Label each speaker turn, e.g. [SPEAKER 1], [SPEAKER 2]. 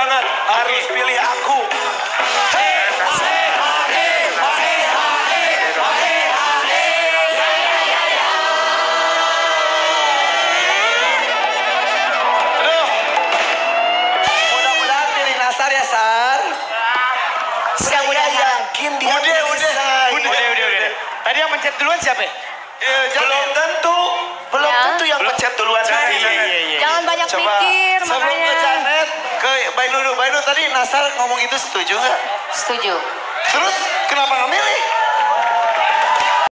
[SPEAKER 1] banget. Harus pilih aku.
[SPEAKER 2] Mudah-mudahan pilih Nasar ya, Sar. Saya yakin dia
[SPEAKER 3] Udah. Tadi yang mencet duluan siapa?
[SPEAKER 1] Belum tentu.
[SPEAKER 2] Belum tentu yang pencet duluan.
[SPEAKER 4] Jangan banyak pikir,
[SPEAKER 2] Sebelum ke
[SPEAKER 4] makanya.
[SPEAKER 2] Janet, ke Bainu tadi Nasar ngomong itu setuju nggak?
[SPEAKER 4] Setuju.
[SPEAKER 2] Terus kenapa nggak milih?